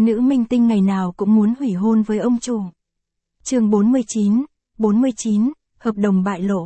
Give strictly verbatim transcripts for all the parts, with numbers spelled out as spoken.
nữ minh tinh ngày nào cũng muốn hủy hôn với ông chủ. Chương bốn mươi chín, bốn mươi chín, hợp đồng bại lộ.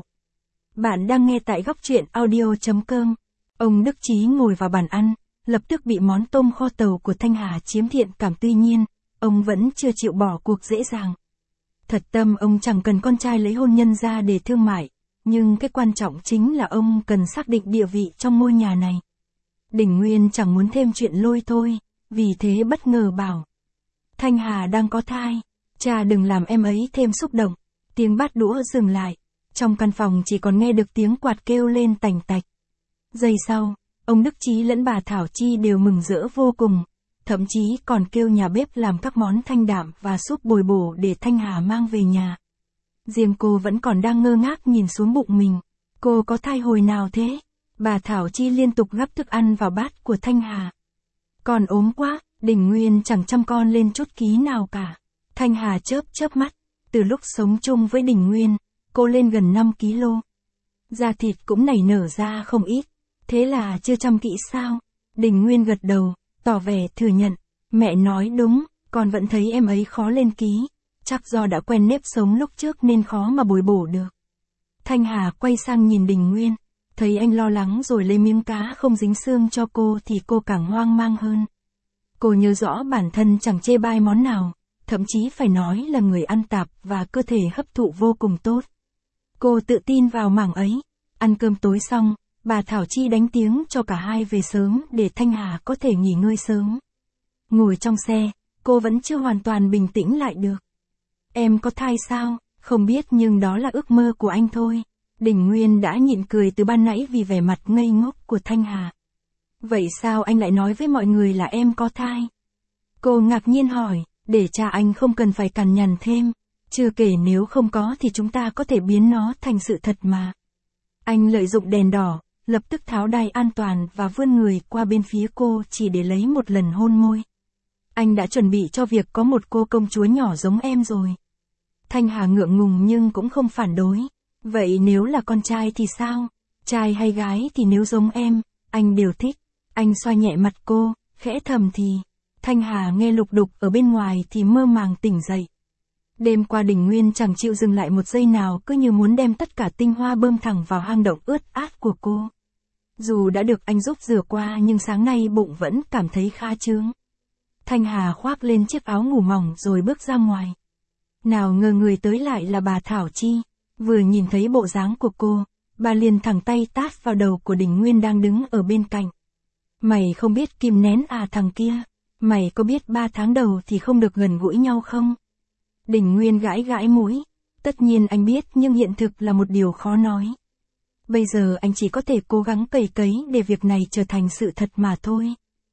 Bạn đang nghe tại góc truyện audio chấm com. Ông Đức Chí ngồi vào bàn ăn, lập tức bị món tôm kho tàu của Thanh Hà chiếm thiện cảm, tuy nhiên, ông vẫn chưa chịu bỏ cuộc dễ dàng. Thật tâm ông chẳng cần con trai lấy hôn nhân ra để thương mại, nhưng cái quan trọng chính là ông cần xác định địa vị trong ngôi nhà này. Đình Nguyên chẳng muốn thêm chuyện lôi thôi, vì thế bất ngờ bảo. Thanh Hà đang có thai, cha đừng làm em ấy thêm xúc động. Tiếng bát đũa dừng lại, trong căn phòng chỉ còn nghe được tiếng quạt kêu lên tành tạch. Giây sau, ông Đức Chí lẫn bà Thảo Chi đều mừng rỡ vô cùng, thậm chí còn kêu nhà bếp làm các món thanh đạm và súp bồi bổ để Thanh Hà mang về nhà. Riêng cô vẫn còn đang ngơ ngác nhìn xuống bụng mình. Cô có thai hồi nào thế? Bà Thảo Chi liên tục gắp thức ăn vào bát của Thanh Hà. Con ốm quá, Đình Nguyên chẳng chăm con lên chút ký nào cả. Thanh Hà chớp chớp mắt. Từ lúc sống chung với Đình Nguyên, cô lên gần năm ki lô. Da thịt cũng nảy nở ra không ít. Thế là chưa chăm kỹ sao? Đình Nguyên gật đầu, tỏ vẻ thừa nhận. Mẹ nói đúng, con vẫn thấy em ấy khó lên ký. Chắc do đã quen nếp sống lúc trước nên khó mà bồi bổ được. Thanh Hà quay sang nhìn Đình Nguyên. Thấy anh lo lắng rồi lấy miếng cá không dính xương cho cô thì cô càng hoang mang hơn. Cô nhớ rõ bản thân chẳng chê bai món nào, thậm chí phải nói là người ăn tạp và cơ thể hấp thụ vô cùng tốt. Cô tự tin vào mảng ấy. Ăn cơm tối xong, bà Thảo Chi đánh tiếng cho cả hai về sớm để Thanh Hà có thể nghỉ ngơi sớm. Ngồi trong xe, cô vẫn chưa hoàn toàn bình tĩnh lại được. Em có thai sao? Không biết nhưng đó là ước mơ của anh thôi. Đình Nguyên đã nhịn cười từ ban nãy vì vẻ mặt ngây ngốc của Thanh Hà. Vậy sao anh lại nói với mọi người là em có thai? Cô ngạc nhiên hỏi, để cha anh không cần phải cằn nhằn thêm. Chưa kể nếu không có thì chúng ta có thể biến nó thành sự thật mà. Anh lợi dụng đèn đỏ, lập tức tháo đai an toàn và vươn người qua bên phía cô chỉ để lấy một lần hôn môi. Anh đã chuẩn bị cho việc có một cô công chúa nhỏ giống em rồi. Thanh Hà ngượng ngùng nhưng cũng không phản đối. Vậy nếu là con trai thì sao? Trai hay gái thì nếu giống em, anh đều thích. Anh xoa nhẹ mặt cô, khẽ thầm thì. Thanh Hà nghe lục đục ở bên ngoài thì mơ màng tỉnh dậy. Đêm qua Đình Nguyên chẳng chịu dừng lại một giây nào, cứ như muốn đem tất cả tinh hoa bơm thẳng vào hang động ướt át của cô. Dù đã được anh giúp rửa qua nhưng sáng nay bụng vẫn cảm thấy kha chướng. Thanh Hà khoác lên chiếc áo ngủ mỏng rồi bước ra ngoài. Nào ngờ người tới lại là bà Thảo Chi. Vừa nhìn thấy bộ dáng của cô, bà liền thẳng tay tát vào đầu của Đình Nguyên đang đứng ở bên cạnh. Mày không biết kìm nén à thằng kia? Mày có biết ba tháng đầu thì không được gần gũi nhau không? Đình Nguyên gãi gãi mũi. Tất nhiên anh biết nhưng hiện thực là một điều khó nói. Bây giờ anh chỉ có thể cố gắng cày cấy để việc này trở thành sự thật mà thôi.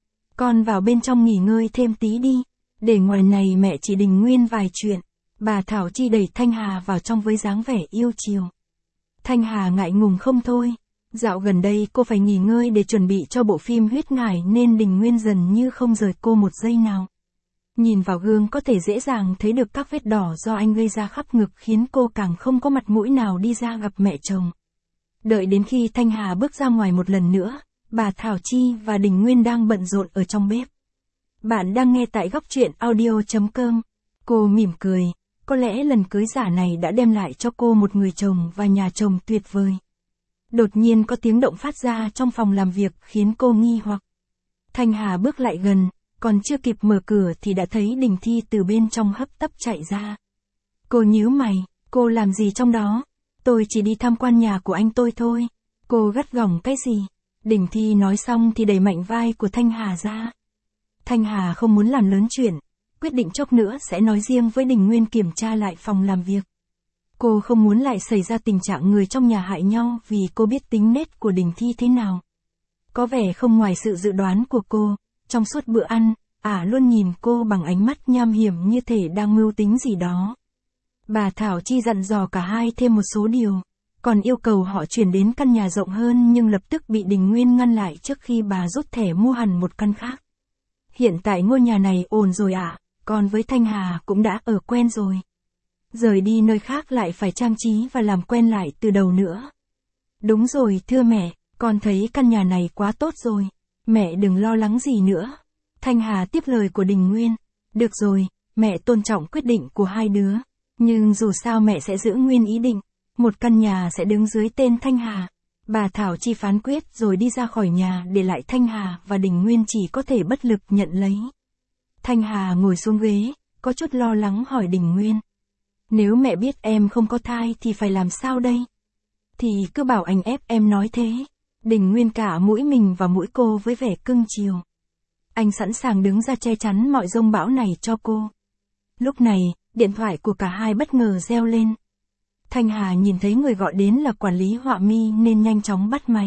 Con vào bên trong nghỉ ngơi thêm tí đi. Để ngoài này mẹ chỉ Đình Nguyên vài chuyện. Bà Thảo Chi đẩy Thanh Hà vào trong với dáng vẻ yêu chiều. Thanh Hà ngại ngùng không thôi. Dạo gần đây cô phải nghỉ ngơi để chuẩn bị cho bộ phim Huyết Ngải nên Đình Nguyên dần như không rời cô một giây nào. Nhìn vào gương có thể dễ dàng thấy được các vết đỏ do anh gây ra khắp ngực khiến cô càng không có mặt mũi nào đi ra gặp mẹ chồng. Đợi đến khi Thanh Hà bước ra ngoài một lần nữa, bà Thảo Chi và Đình Nguyên đang bận rộn ở trong bếp. Bạn đang nghe tại góc truyện audio chấm com. Cô mỉm cười. Có lẽ lần cưới giả này đã đem lại cho cô một người chồng và nhà chồng tuyệt vời. Đột nhiên có tiếng động phát ra trong phòng làm việc khiến cô nghi hoặc. Thanh Hà bước lại gần, còn chưa kịp mở cửa thì đã thấy Đình Thi từ bên trong hấp tấp chạy ra. Cô nhíu mày, cô làm gì trong đó? Tôi chỉ đi tham quan nhà của anh tôi thôi. Cô gắt gỏng cái gì? Đình Thi nói xong thì đẩy mạnh vai của Thanh Hà ra. Thanh Hà không muốn làm lớn chuyện. Quyết định chốc nữa sẽ nói riêng với Đình Nguyên kiểm tra lại phòng làm việc. Cô không muốn lại xảy ra tình trạng người trong nhà hại nhau vì cô biết tính nết của Đình Thi thế nào. Có vẻ không ngoài sự dự đoán của cô, trong suốt bữa ăn, ả luôn nhìn cô bằng ánh mắt nham hiểm như thể đang mưu tính gì đó. Bà Thảo Chi dặn dò cả hai thêm một số điều, còn yêu cầu họ chuyển đến căn nhà rộng hơn nhưng lập tức bị Đình Nguyên ngăn lại trước khi bà rút thẻ mua hẳn một căn khác. Hiện tại ngôi nhà này ổn rồi ạ. À? Còn với Thanh Hà cũng đã ở quen rồi. Rời đi nơi khác lại phải trang trí và làm quen lại từ đầu nữa. Đúng rồi thưa mẹ, con thấy căn nhà này quá tốt rồi. Mẹ đừng lo lắng gì nữa. Thanh Hà tiếp lời của Đình Nguyên. Được rồi, mẹ tôn trọng quyết định của hai đứa. Nhưng dù sao mẹ sẽ giữ nguyên ý định. Một căn nhà sẽ đứng dưới tên Thanh Hà. Bà Thảo Chi phán quyết rồi đi ra khỏi nhà để lại Thanh Hà và Đình Nguyên chỉ có thể bất lực nhận lấy. Thanh Hà ngồi xuống ghế, có chút lo lắng hỏi Đình Nguyên. Nếu mẹ biết em không có thai thì phải làm sao đây? Thì cứ bảo anh ép em nói thế. Đình Nguyên cả mũi mình và mũi cô với vẻ cưng chiều. Anh sẵn sàng đứng ra che chắn mọi dông bão này cho cô. Lúc này, điện thoại của cả hai bất ngờ reo lên. Thanh Hà nhìn thấy người gọi đến là quản lý Họa Mi nên nhanh chóng bắt máy.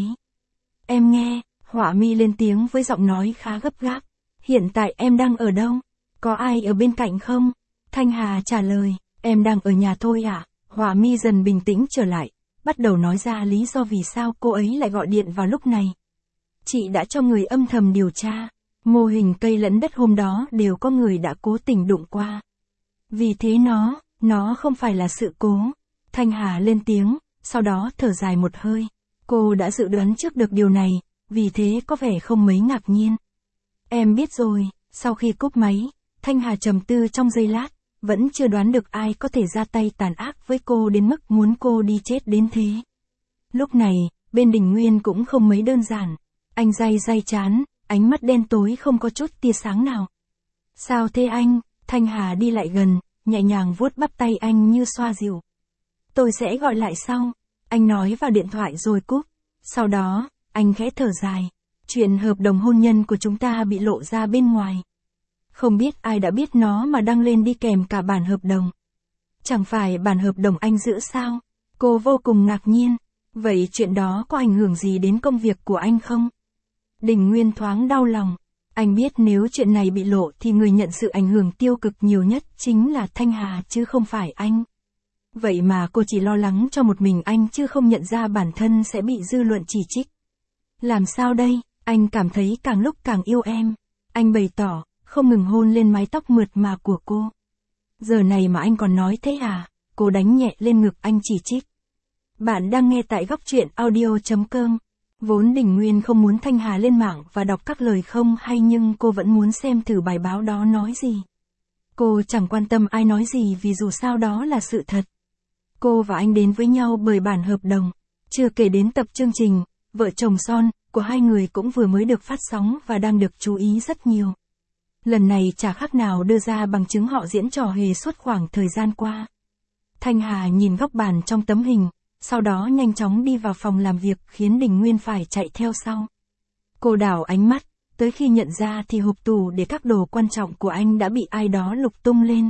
Em nghe, Họa Mi lên tiếng với giọng nói khá gấp gáp. Hiện tại em đang ở đâu? Có ai ở bên cạnh không? Thanh Hà trả lời, em đang ở nhà thôi ạ. À? Họa Mi dần bình tĩnh trở lại, bắt đầu nói ra lý do vì sao cô ấy lại gọi điện vào lúc này. Chị đã cho người âm thầm điều tra. Mô hình cây lẫn đất hôm đó đều có người đã cố tình đụng qua. Vì thế nó, nó không phải là sự cố. Thanh Hà lên tiếng, sau đó thở dài một hơi. Cô đã dự đoán trước được điều này, vì thế có vẻ không mấy ngạc nhiên. Em biết rồi, sau khi cúp máy, Thanh Hà trầm tư trong giây lát, vẫn chưa đoán được ai có thể ra tay tàn ác với cô đến mức muốn cô đi chết đến thế. Lúc này, bên Đình Nguyên cũng không mấy đơn giản. Anh day day chán, ánh mắt đen tối không có chút tia sáng nào. Sao thế anh? Thanh Hà đi lại gần, nhẹ nhàng vuốt bắp tay anh như xoa dịu. Tôi sẽ gọi lại sau. Anh nói vào điện thoại rồi cúp. Sau đó, anh khẽ thở dài. Chuyện hợp đồng hôn nhân của chúng ta bị lộ ra bên ngoài. Không biết ai đã biết nó mà đăng lên đi kèm cả bản hợp đồng. Chẳng phải bản hợp đồng anh giữ sao? Cô vô cùng ngạc nhiên. Vậy chuyện đó có ảnh hưởng gì đến công việc của anh không? Đình Nguyên thoáng đau lòng. Anh biết nếu chuyện này bị lộ thì người nhận sự ảnh hưởng tiêu cực nhiều nhất chính là Thanh Hà chứ không phải anh. Vậy mà cô chỉ lo lắng cho một mình anh chứ không nhận ra bản thân sẽ bị dư luận chỉ trích. Làm sao đây? Anh cảm thấy càng lúc càng yêu em. Anh bày tỏ, không ngừng hôn lên mái tóc mượt mà của cô. Giờ này mà anh còn nói thế à? Cô đánh nhẹ lên ngực anh chỉ trích. Bạn đang nghe tại góc truyện audio chấm com. Vốn Đình Nguyên không muốn Thanh Hà lên mạng và đọc các lời không hay nhưng cô vẫn muốn xem thử bài báo đó nói gì. Cô chẳng quan tâm ai nói gì vì dù sao đó là sự thật. Cô và anh đến với nhau bởi bản hợp đồng. Chưa kể đến tập chương trình, Vợ chồng son, của hai người cũng vừa mới được phát sóng và đang được chú ý rất nhiều. Lần này chả khác nào đưa ra bằng chứng họ diễn trò hề suốt khoảng thời gian qua. Thanh Hà nhìn góc bàn trong tấm hình, sau đó nhanh chóng đi vào phòng làm việc khiến Đình Nguyên phải chạy theo sau. Cô đảo ánh mắt, tới khi nhận ra thì hộp tủ để các đồ quan trọng của anh đã bị ai đó lục tung lên.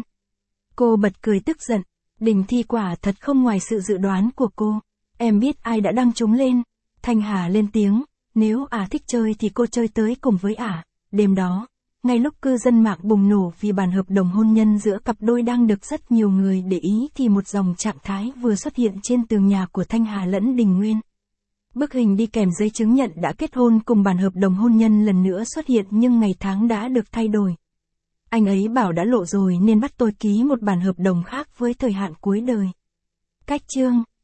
Cô bật cười tức giận, Đình Thi quả thật không ngoài sự dự đoán của cô. Em biết ai đã đăng chúng lên. Thanh Hà lên tiếng, nếu ả thích chơi thì cô chơi tới cùng với ả. Đêm đó, ngay lúc cư dân mạng bùng nổ vì bản hợp đồng hôn nhân giữa cặp đôi đang được rất nhiều người để ý thì một dòng trạng thái vừa xuất hiện trên tường nhà của Thanh Hà lẫn Đình Nguyên. Bức hình đi kèm giấy chứng nhận đã kết hôn cùng bản hợp đồng hôn nhân lần nữa xuất hiện nhưng ngày tháng đã được thay đổi. Anh ấy bảo đã lộ rồi nên bắt tôi ký một bản hợp đồng khác với thời hạn cuối đời. Cách chương